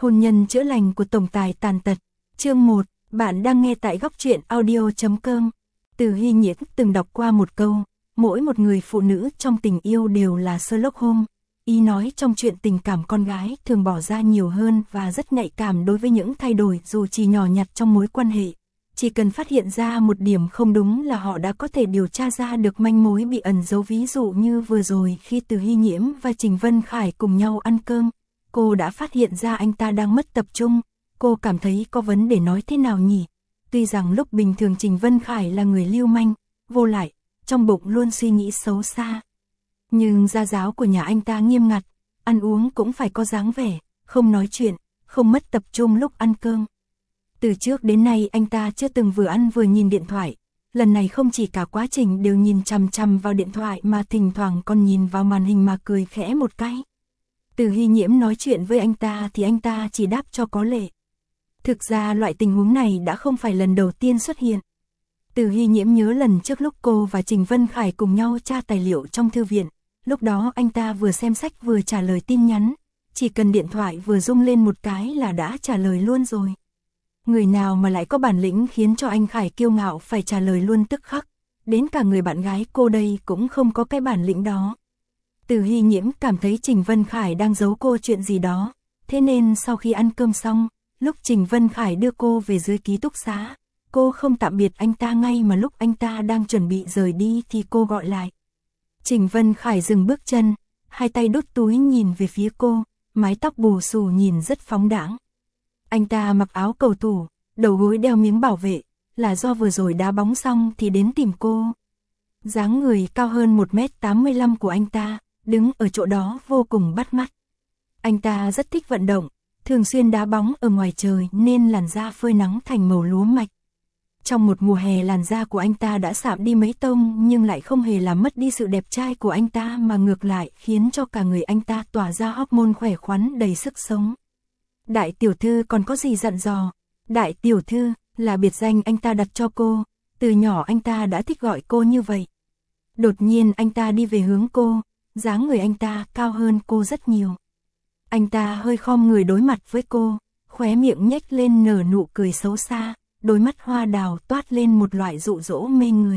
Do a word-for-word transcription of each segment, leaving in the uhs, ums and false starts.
Hôn nhân chữa lành của tổng tài tàn tật. Chương một, bạn đang nghe tại góc truyện audio chấm com. Từ Hy Nhiễm từng đọc qua một câu, mỗi một người phụ nữ trong tình yêu đều là Sherlock Holmes. Ý nói trong chuyện tình cảm con gái thường bỏ ra nhiều hơn và rất nhạy cảm đối với những thay đổi dù chỉ nhỏ nhặt trong mối quan hệ. Chỉ cần phát hiện ra một điểm không đúng là họ đã có thể điều tra ra được manh mối bị ẩn giấu, ví dụ như vừa rồi khi Từ Hy Nhiễm và Trình Vân Khải cùng nhau ăn cơm. Cô đã phát hiện ra anh ta đang mất tập trung, cô cảm thấy có vấn đề nói thế nào nhỉ? Tuy rằng lúc bình thường Trình Vân Khải là người lưu manh, vô lại, trong bụng luôn suy nghĩ xấu xa. Nhưng gia giáo của nhà anh ta nghiêm ngặt, ăn uống cũng phải có dáng vẻ, không nói chuyện, không mất tập trung lúc ăn cơm. Từ trước đến nay anh ta chưa từng vừa ăn vừa nhìn điện thoại, lần này không chỉ cả quá trình đều nhìn chằm chằm vào điện thoại mà thỉnh thoảng còn nhìn vào màn hình mà cười khẽ một cái. Từ Hy Nhiễm nói chuyện với anh ta thì anh ta chỉ đáp cho có lệ. Thực ra loại tình huống này đã không phải lần đầu tiên xuất hiện. Từ Hy Nhiễm nhớ lần trước lúc cô và Trình Vân Khải cùng nhau tra tài liệu trong thư viện, lúc đó anh ta vừa xem sách vừa trả lời tin nhắn, chỉ cần điện thoại vừa rung lên một cái là đã trả lời luôn rồi. Người nào mà lại có bản lĩnh khiến cho anh Khải kiêu ngạo phải trả lời luôn tức khắc, đến cả người bạn gái cô đây cũng không có cái bản lĩnh đó. Từ Hy Nhiễm cảm thấy Trình Vân Khải đang giấu cô chuyện gì đó, thế nên sau khi ăn cơm xong, lúc Trình Vân Khải đưa cô về dưới ký túc xá, cô không tạm biệt anh ta ngay mà lúc anh ta đang chuẩn bị rời đi thì cô gọi lại. Trình Vân Khải dừng bước chân, hai tay đút túi nhìn về phía cô, mái tóc bù xù nhìn rất phóng đãng. Anh ta mặc áo cầu thủ, đầu gối đeo miếng bảo vệ, là do vừa rồi đá bóng xong thì đến tìm cô. Dáng người cao hơn một mét tám mươi lăm của anh ta, đứng ở chỗ đó vô cùng bắt mắt. Anh ta rất thích vận động, thường xuyên đá bóng ở ngoài trời nên làn da phơi nắng thành màu lúa mạch. Trong một mùa hè làn da của anh ta đã sạm đi mấy tông nhưng lại không hề làm mất đi sự đẹp trai của anh ta mà ngược lại khiến cho cả người anh ta tỏa ra hormone khỏe khoắn đầy sức sống. Đại tiểu thư còn có gì dặn dò? Đại tiểu thư là biệt danh anh ta đặt cho cô, từ nhỏ anh ta đã thích gọi cô như vậy. Đột nhiên anh ta đi về hướng cô, dáng người anh ta cao hơn cô rất nhiều. Anh ta hơi khom người đối mặt với cô, khóe miệng nhếch lên nở nụ cười xấu xa, đôi mắt hoa đào toát lên một loại dụ dỗ mê người.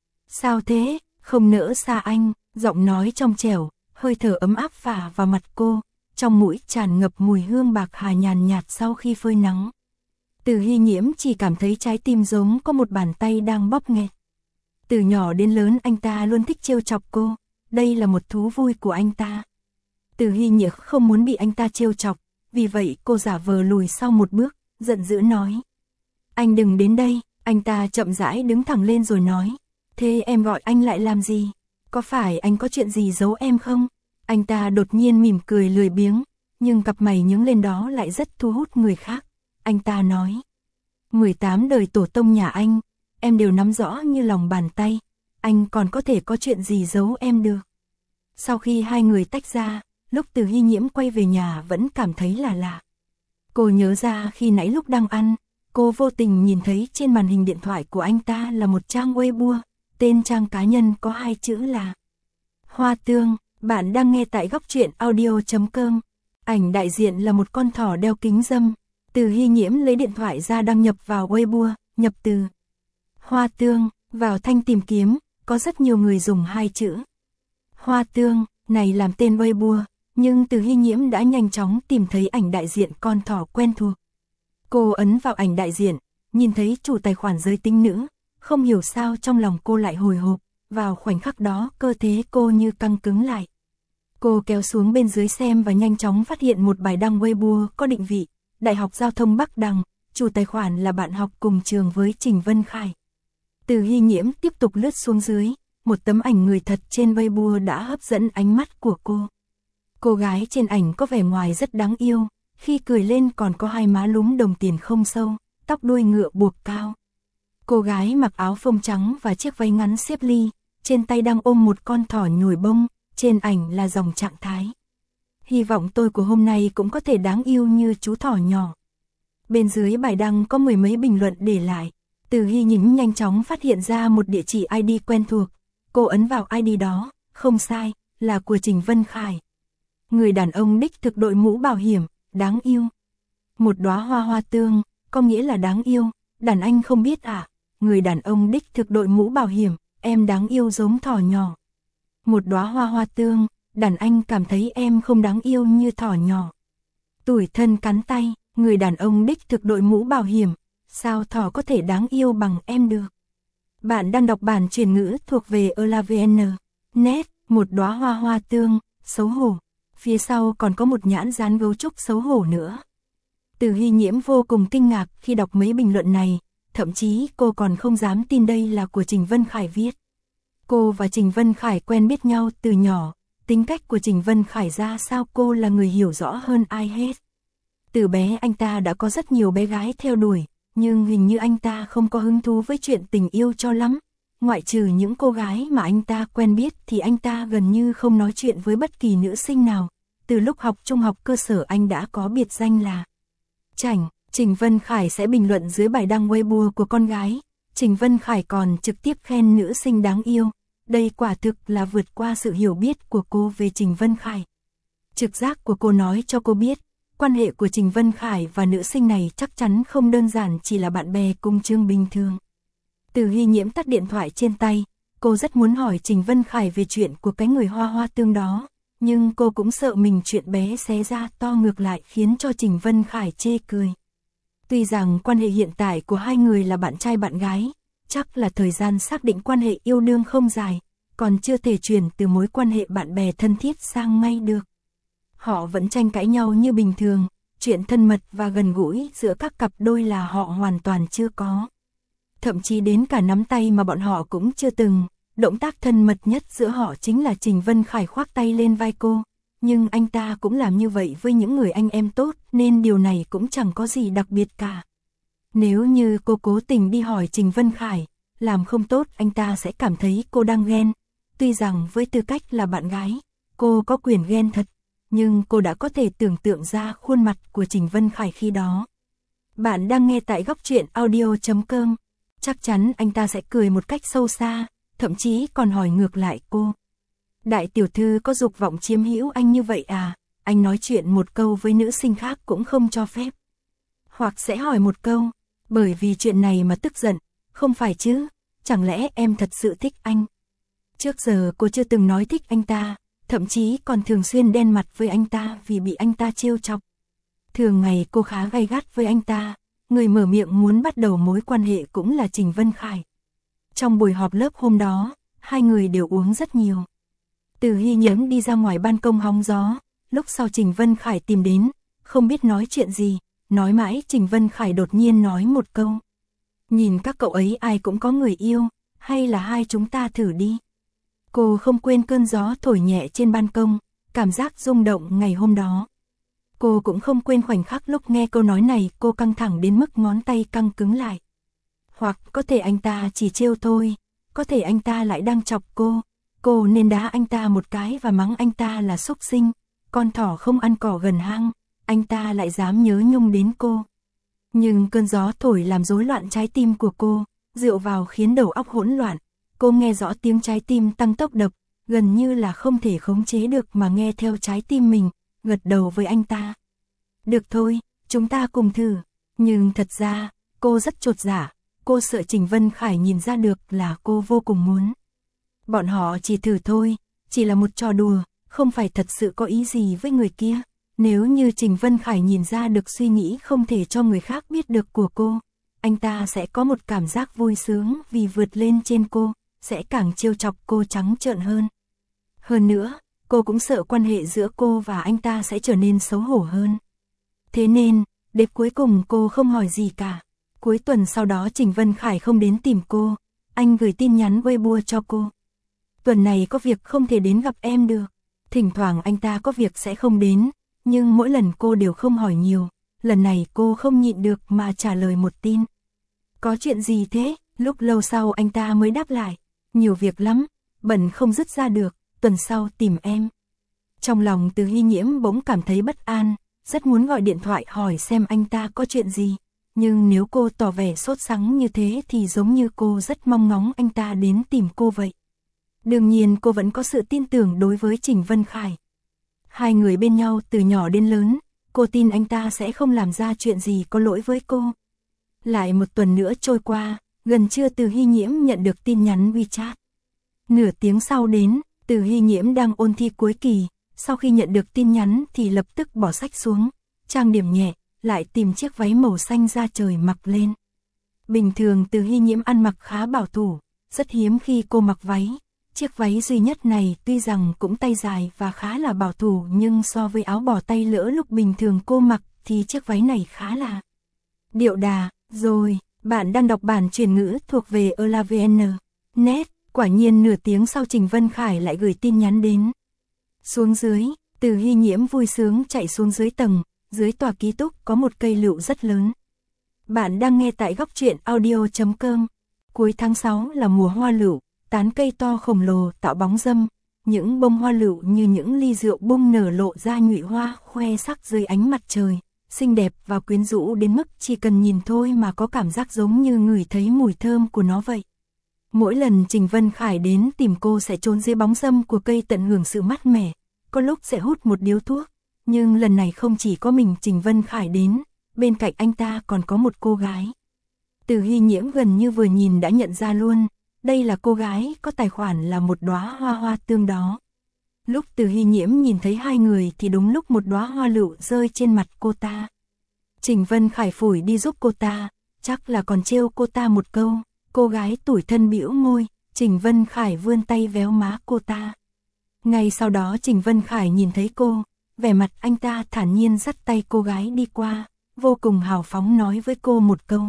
Sao thế, không nỡ xa anh, giọng nói trong trẻo, hơi thở ấm áp phả vào mặt cô, trong mũi tràn ngập mùi hương bạc hà nhàn nhạt sau khi phơi nắng. Từ Hy Nhiễm chỉ cảm thấy trái tim giống có một bàn tay đang bóp nghẹt. Từ nhỏ đến lớn anh ta luôn thích trêu chọc cô, đây là một thú vui của anh ta. Từ Hy Nhiễm không muốn bị anh ta trêu chọc, vì vậy cô giả vờ lùi sau một bước, giận dữ nói. Anh đừng đến đây, anh ta chậm rãi đứng thẳng lên rồi nói. Thế em gọi anh lại làm gì? Có phải anh có chuyện gì giấu em không? Anh ta đột nhiên mỉm cười lười biếng, nhưng cặp mày nhướng lên đó lại rất thu hút người khác. Anh ta nói. mười tám đời tổ tông nhà anh, em đều nắm rõ như lòng bàn tay, anh còn có thể có chuyện gì giấu em được. Sau khi hai người tách ra, lúc Từ Hy Nhiễm quay về nhà vẫn cảm thấy là lạ. Cô nhớ ra khi nãy lúc đang ăn, cô vô tình nhìn thấy trên màn hình điện thoại của anh ta là một trang Weibo, tên trang cá nhân có hai chữ là Hoa Tương. Bạn đang nghe tại góc truyện audio chấm com. Ảnh đại diện là một con thỏ đeo kính râm. Từ Hy Nhiễm lấy điện thoại ra đăng nhập vào Weibo, nhập từ Hoa Tương vào thanh tìm kiếm, có rất nhiều người dùng hai chữ Hoa Tương này làm tên Weibo, nhưng Từ Hy Nhiễm đã nhanh chóng tìm thấy ảnh đại diện con thỏ quen thuộc. Cô ấn vào ảnh đại diện, nhìn thấy chủ tài khoản giới tính nữ, không hiểu sao trong lòng cô lại hồi hộp, vào khoảnh khắc đó cơ thể cô như căng cứng lại. Cô kéo xuống bên dưới xem và nhanh chóng phát hiện một bài đăng Weibo có định vị Đại học Giao thông Bắc Đằng, chủ tài khoản là bạn học cùng trường với Trình Vân Khải. Từ Hy Nhiễm tiếp tục lướt xuống dưới, một tấm ảnh người thật trên Weibo đã hấp dẫn ánh mắt của cô. Cô gái trên ảnh có vẻ ngoài rất đáng yêu, khi cười lên còn có hai má lúm đồng tiền không sâu, tóc đuôi ngựa buộc cao. Cô gái mặc áo phông trắng và chiếc váy ngắn xếp ly, trên tay đang ôm một con thỏ nhồi bông, trên ảnh là dòng trạng thái. Hy vọng tôi của hôm nay cũng có thể đáng yêu như chú thỏ nhỏ. Bên dưới bài đăng có mười mấy bình luận để lại. Từ Hy Nhiễm nhanh chóng phát hiện ra một địa chỉ i đê quen thuộc. Cô ấn vào i đê đó, không sai, là của Trình Vân Khải. Người đàn ông đích thực đội mũ bảo hiểm, đáng yêu. Một đóa hoa hoa tương, có nghĩa là đáng yêu, đàn anh không biết à, người đàn ông đích thực đội mũ bảo hiểm, em đáng yêu giống thỏ nhỏ. Một đóa hoa hoa tương, đàn anh cảm thấy em không đáng yêu như thỏ nhỏ. Tủi thân cắn tay, người đàn ông đích thực đội mũ bảo hiểm, sao thỏ có thể đáng yêu bằng em được. Bạn đang đọc bản chuyển ngữ thuộc về Elavn. Net, một đóa hoa hoa tương, xấu hổ. Phía sau còn có một nhãn dán gấu trúc xấu hổ nữa. Từ Hy Nhiễm vô cùng kinh ngạc khi đọc mấy bình luận này, thậm chí cô còn không dám tin đây là của Trình Vân Khải viết. Cô và Trình Vân Khải quen biết nhau từ nhỏ, tính cách của Trình Vân Khải ra sao cô là người hiểu rõ hơn ai hết. Từ bé anh ta đã có rất nhiều bé gái theo đuổi, nhưng hình như anh ta không có hứng thú với chuyện tình yêu cho lắm. Ngoại trừ những cô gái mà anh ta quen biết thì anh ta gần như không nói chuyện với bất kỳ nữ sinh nào. Từ lúc học trung học cơ sở anh đã có biệt danh là Chảnh. Trình Vân Khải sẽ bình luận dưới bài đăng Weibo của con gái. Trình Vân Khải còn trực tiếp khen nữ sinh đáng yêu. Đây quả thực là vượt qua sự hiểu biết của cô về Trình Vân Khải. Trực giác của cô nói cho cô biết, quan hệ của Trình Vân Khải và nữ sinh này chắc chắn không đơn giản chỉ là bạn bè cùng chương bình thường. Từ Hy Nhiễm tắt điện thoại trên tay, cô rất muốn hỏi Trình Vân Khải về chuyện của cái người hoa hoa tương đó, nhưng cô cũng sợ mình chuyện bé xé ra to ngược lại khiến cho Trình Vân Khải chê cười. Tuy rằng quan hệ hiện tại của hai người là bạn trai bạn gái, chắc là thời gian xác định quan hệ yêu đương không dài, còn chưa thể chuyển từ mối quan hệ bạn bè thân thiết sang ngay được. Họ vẫn tranh cãi nhau như bình thường, chuyện thân mật và gần gũi giữa các cặp đôi là họ hoàn toàn chưa có. Thậm chí đến cả nắm tay mà bọn họ cũng chưa từng, động tác thân mật nhất giữa họ chính là Trình Vân Khải khoác tay lên vai cô, nhưng anh ta cũng làm như vậy với những người anh em tốt nên điều này cũng chẳng có gì đặc biệt cả. Nếu như cô cố tình đi hỏi Trình Vân Khải, làm không tốt anh ta sẽ cảm thấy cô đang ghen. Tuy rằng với tư cách là bạn gái, cô có quyền ghen thật, nhưng cô đã có thể tưởng tượng ra khuôn mặt của Trình Vân Khải khi đó. Bạn đang nghe tại góc truyện audio chấm com. Chắc chắn anh ta sẽ cười một cách sâu xa, thậm chí còn hỏi ngược lại cô. Đại tiểu thư có dục vọng chiếm hữu anh như vậy à? Anh nói chuyện một câu với nữ sinh khác cũng không cho phép. Hoặc sẽ hỏi một câu, bởi vì chuyện này mà tức giận, không phải chứ, chẳng lẽ em thật sự thích anh? Trước giờ cô chưa từng nói thích anh ta, thậm chí còn thường xuyên đen mặt với anh ta vì bị anh ta trêu chọc. Thường ngày cô khá gay gắt với anh ta, người mở miệng muốn bắt đầu mối quan hệ cũng là Trình Vân Khải. Trong buổi họp lớp hôm đó, hai người đều uống rất nhiều. Từ Hy Nhiễm đi ra ngoài ban công hóng gió, lúc sau Trình Vân Khải tìm đến, không biết nói chuyện gì, nói mãi Trình Vân Khải đột nhiên nói một câu. Nhìn các cậu ấy ai cũng có người yêu, hay là hai chúng ta thử đi. Cô không quên cơn gió thổi nhẹ trên ban công, cảm giác rung động ngày hôm đó. Cô cũng không quên khoảnh khắc lúc nghe câu nói này cô căng thẳng đến mức ngón tay căng cứng lại. Hoặc có thể anh ta chỉ trêu thôi, có thể anh ta lại đang chọc cô. Cô nên đá anh ta một cái và mắng anh ta là súc sinh, con thỏ không ăn cỏ gần hang, anh ta lại dám nhớ nhung đến cô. Nhưng cơn gió thổi làm rối loạn trái tim của cô, rượu vào khiến đầu óc hỗn loạn. Cô nghe rõ tiếng trái tim tăng tốc đập, gần như là không thể khống chế được mà nghe theo trái tim mình, gật đầu với anh ta. Được thôi, chúng ta cùng thử. Nhưng thật ra, cô rất chột dạ, cô sợ Trình Vân Khải nhìn ra được là cô vô cùng muốn. Bọn họ chỉ thử thôi, chỉ là một trò đùa, không phải thật sự có ý gì với người kia. Nếu như Trình Vân Khải nhìn ra được suy nghĩ không thể cho người khác biết được của cô, anh ta sẽ có một cảm giác vui sướng vì vượt lên trên cô, sẽ càng trêu chọc cô trắng trợn hơn. Hơn nữa, cô cũng sợ quan hệ giữa cô và anh ta sẽ trở nên xấu hổ hơn. Thế nên, đến cuối cùng cô không hỏi gì cả. Cuối tuần sau đó Trình Vân Khải không đến tìm cô, anh gửi tin nhắn Weibo cho cô. Tuần này có việc không thể đến gặp em được. Thỉnh thoảng anh ta có việc sẽ không đến, nhưng mỗi lần cô đều không hỏi nhiều. Lần này cô không nhịn được mà trả lời một tin. Có chuyện gì thế? Lúc lâu sau anh ta mới đáp lại. Nhiều việc lắm, bận không dứt ra được, tuần sau tìm em. Trong lòng Từ Hy Nhiễm bỗng cảm thấy bất an, rất muốn gọi điện thoại hỏi xem anh ta có chuyện gì. Nhưng nếu cô tỏ vẻ sốt sắng như thế thì giống như cô rất mong ngóng anh ta đến tìm cô vậy. Đương nhiên cô vẫn có sự tin tưởng đối với Trình Vân Khải. Hai người bên nhau từ nhỏ đến lớn, cô tin anh ta sẽ không làm ra chuyện gì có lỗi với cô. Lại một tuần nữa trôi qua, gần trưa Từ Hy Nhiễm nhận được tin nhắn WeChat. Nửa tiếng sau đến, Từ Hy Nhiễm đang ôn thi cuối kỳ, sau khi nhận được tin nhắn thì lập tức bỏ sách xuống, trang điểm nhẹ, lại tìm chiếc váy màu xanh da trời mặc lên. Bình thường Từ Hy Nhiễm ăn mặc khá bảo thủ, rất hiếm khi cô mặc váy. Chiếc váy duy nhất này tuy rằng cũng tay dài và khá là bảo thủ nhưng so với áo bò tay lỡ lúc bình thường cô mặc thì chiếc váy này khá là điệu đà. Rồi, bạn đang đọc bản chuyển ngữ thuộc về elavn chấm net. Quả nhiên nửa tiếng sau Trình Vân Khải lại gửi tin nhắn đến. Xuống dưới, Từ Hy Nhiễm vui sướng chạy xuống dưới tầng, dưới tòa ký túc có một cây lựu rất lớn. Bạn đang nghe tại góc truyện audio chấm com. Cuối tháng sáu là mùa hoa lựu, tán cây to khổng lồ tạo bóng râm, những bông hoa lựu như những ly rượu bung nở lộ ra nhụy hoa khoe sắc dưới ánh mặt trời, xinh đẹp và quyến rũ đến mức chỉ cần nhìn thôi mà có cảm giác giống như ngửi thấy mùi thơm của nó vậy. Mỗi lần Trình Vân Khải đến tìm cô sẽ trốn dưới bóng râm của cây tận hưởng sự mát mẻ, có lúc sẽ hút một điếu thuốc, nhưng lần này không chỉ có mình Trình Vân Khải đến, bên cạnh anh ta còn có một cô gái. Từ Hy Nhiễm gần như vừa nhìn đã nhận ra luôn, đây là cô gái có tài khoản là một đóa hoa hoa tương đó. Lúc Từ Hy Nhiễm nhìn thấy hai người thì đúng lúc một đóa hoa lựu rơi trên mặt cô ta. Trình Vân Khải phủi đi giúp cô ta, chắc là còn trêu cô ta một câu. Cô gái tủi thân bĩu môi, Trình Vân Khải vươn tay véo má cô ta. Ngay sau đó Trình Vân Khải nhìn thấy cô, vẻ mặt anh ta thản nhiên dắt tay cô gái đi qua, vô cùng hào phóng nói với cô một câu.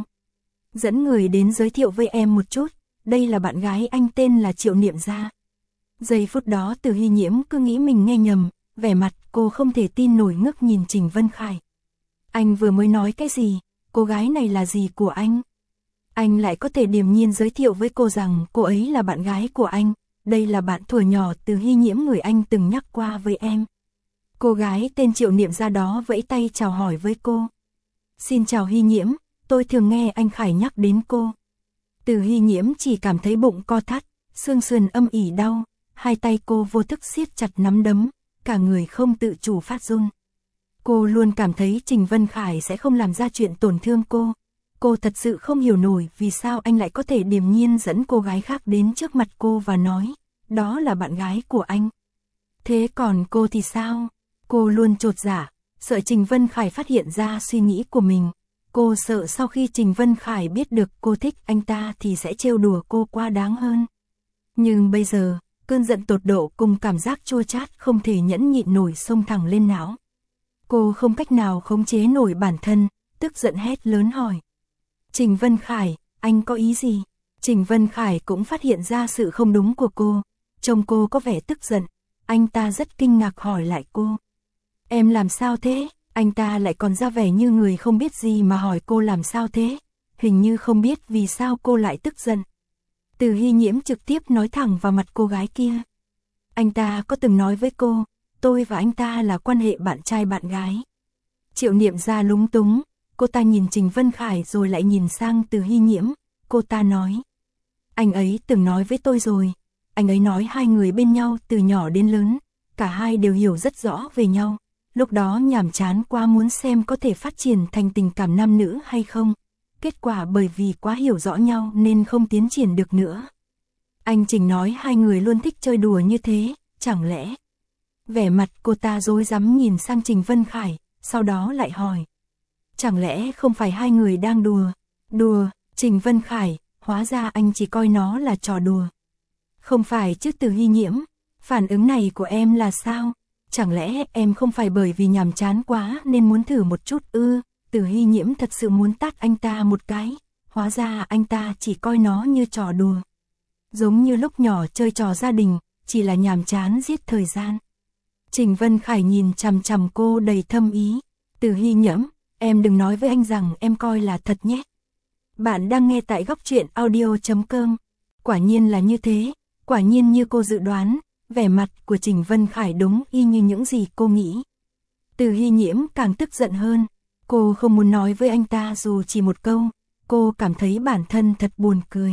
Dẫn người đến giới thiệu với em một chút, đây là bạn gái anh tên là Triệu Niệm Gia. Giây phút đó Từ Hy Nhiễm cứ nghĩ mình nghe nhầm, vẻ mặt cô không thể tin nổi ngước nhìn Trình Vân Khải. Anh vừa mới nói cái gì, cô gái này là gì của anh? Anh lại có thể điềm nhiên giới thiệu với cô rằng cô ấy là bạn gái của anh, đây là bạn thuở nhỏ Từ Hy Nhiễm người anh từng nhắc qua với em. Cô gái tên Triệu Niệm Gia đó vẫy tay chào hỏi với cô. Xin chào Hy Nhiễm, tôi thường nghe anh Khải nhắc đến cô. Từ Hy Nhiễm chỉ cảm thấy bụng co thắt, xương sườn âm ỉ đau, hai tay cô vô thức siết chặt nắm đấm, cả người không tự chủ phát run. Cô luôn cảm thấy Trình Vân Khải sẽ không làm ra chuyện tổn thương cô. Cô thật sự không hiểu nổi vì sao anh lại có thể điềm nhiên dẫn cô gái khác đến trước mặt cô và nói, đó là bạn gái của anh. Thế còn cô thì sao? Cô luôn chột dạ, sợ Trình Vân Khải phát hiện ra suy nghĩ của mình. Cô sợ sau khi Trình Vân Khải biết được cô thích anh ta thì sẽ trêu đùa cô quá đáng hơn. Nhưng bây giờ, cơn giận tột độ cùng cảm giác chua chát không thể nhẫn nhịn nổi xông thẳng lên não. Cô không cách nào khống chế nổi bản thân, tức giận hét lớn hỏi. Trình Vân Khải, anh có ý gì? Trình Vân Khải cũng phát hiện ra sự không đúng của cô, trông cô có vẻ tức giận, anh ta rất kinh ngạc hỏi lại cô. Em làm sao thế? Anh ta lại còn ra vẻ như người không biết gì mà hỏi cô làm sao thế, hình như không biết vì sao cô lại tức giận. Từ Hy Nhiễm trực tiếp nói thẳng vào mặt cô gái kia. Anh ta có từng nói với cô, tôi và anh ta là quan hệ bạn trai bạn gái. Triệu Niệm Gia lúng túng, cô ta nhìn Trình Vân Khải rồi lại nhìn sang Từ Hy Nhiễm, cô ta nói. Anh ấy từng nói với tôi rồi, anh ấy nói hai người bên nhau từ nhỏ đến lớn, cả hai đều hiểu rất rõ về nhau. Lúc đó nhàm chán quá muốn xem có thể phát triển thành tình cảm nam nữ hay không. Kết quả bởi vì quá hiểu rõ nhau nên không tiến triển được nữa. Anh Trình nói hai người luôn thích chơi đùa như thế, chẳng lẽ? Vẻ mặt cô ta rối rắm nhìn sang Trình Vân Khải, sau đó lại hỏi. Chẳng lẽ không phải hai người đang đùa? Đùa, Trình Vân Khải, hóa ra anh chỉ coi nó là trò đùa. Không phải chứ Từ Hy Nhiễm, phản ứng này của em là sao? Chẳng lẽ em không phải bởi vì nhàm chán quá nên muốn thử một chút ư? Từ Hy Nhiễm thật sự muốn tát anh ta một cái, hóa ra anh ta chỉ coi nó như trò đùa. Giống như lúc nhỏ chơi trò gia đình, chỉ là nhàm chán giết thời gian. Trình Vân Khải nhìn chằm chằm cô đầy thâm ý. Từ Hy Nhiễm, em đừng nói với anh rằng em coi là thật nhé. Bạn đang nghe tại góc truyện audio chấm com. Quả nhiên là như thế, quả nhiên như cô dự đoán, vẻ mặt của Trình Vân Khải đúng y như những gì cô nghĩ. Từ Hy Nhiễm càng tức giận hơn, cô không muốn nói với anh ta dù chỉ một câu, cô cảm thấy bản thân thật buồn cười.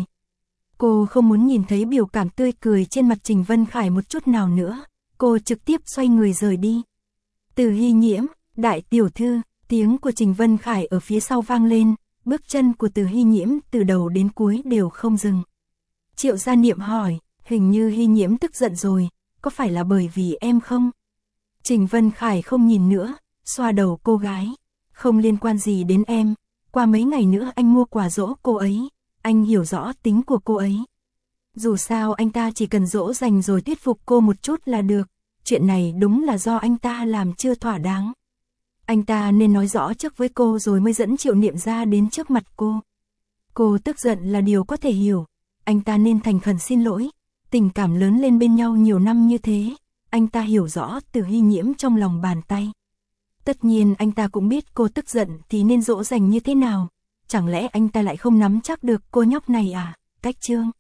Cô không muốn nhìn thấy biểu cảm tươi cười trên mặt Trình Vân Khải một chút nào nữa, cô trực tiếp xoay người rời đi. Từ Hy Nhiễm, Đại tiểu thư, tiếng của Trình Vân Khải ở phía sau vang lên, bước chân của Từ Hy Nhiễm từ đầu đến cuối đều không dừng. Triệu Gia Niệm hỏi, hình như Hy Nhiễm tức giận rồi, có phải là bởi vì em không? Trình Vân Khải không nhìn nữa, xoa đầu cô gái, không liên quan gì đến em, qua mấy ngày nữa anh mua quà dỗ cô ấy, anh hiểu rõ tính của cô ấy. Dù sao anh ta chỉ cần dỗ dành rồi thuyết phục cô một chút là được, chuyện này đúng là do anh ta làm chưa thỏa đáng. Anh ta nên nói rõ trước với cô rồi mới dẫn Triệu Niệm ra đến trước mặt cô. Cô tức giận là điều có thể hiểu, anh ta nên thành khẩn xin lỗi, tình cảm lớn lên bên nhau nhiều năm như thế, anh ta hiểu rõ Từ Hy Nhiễm trong lòng bàn tay. Tất nhiên anh ta cũng biết cô tức giận thì nên dỗ dành như thế nào, chẳng lẽ anh ta lại không nắm chắc được cô nhóc này à, Cách Trương.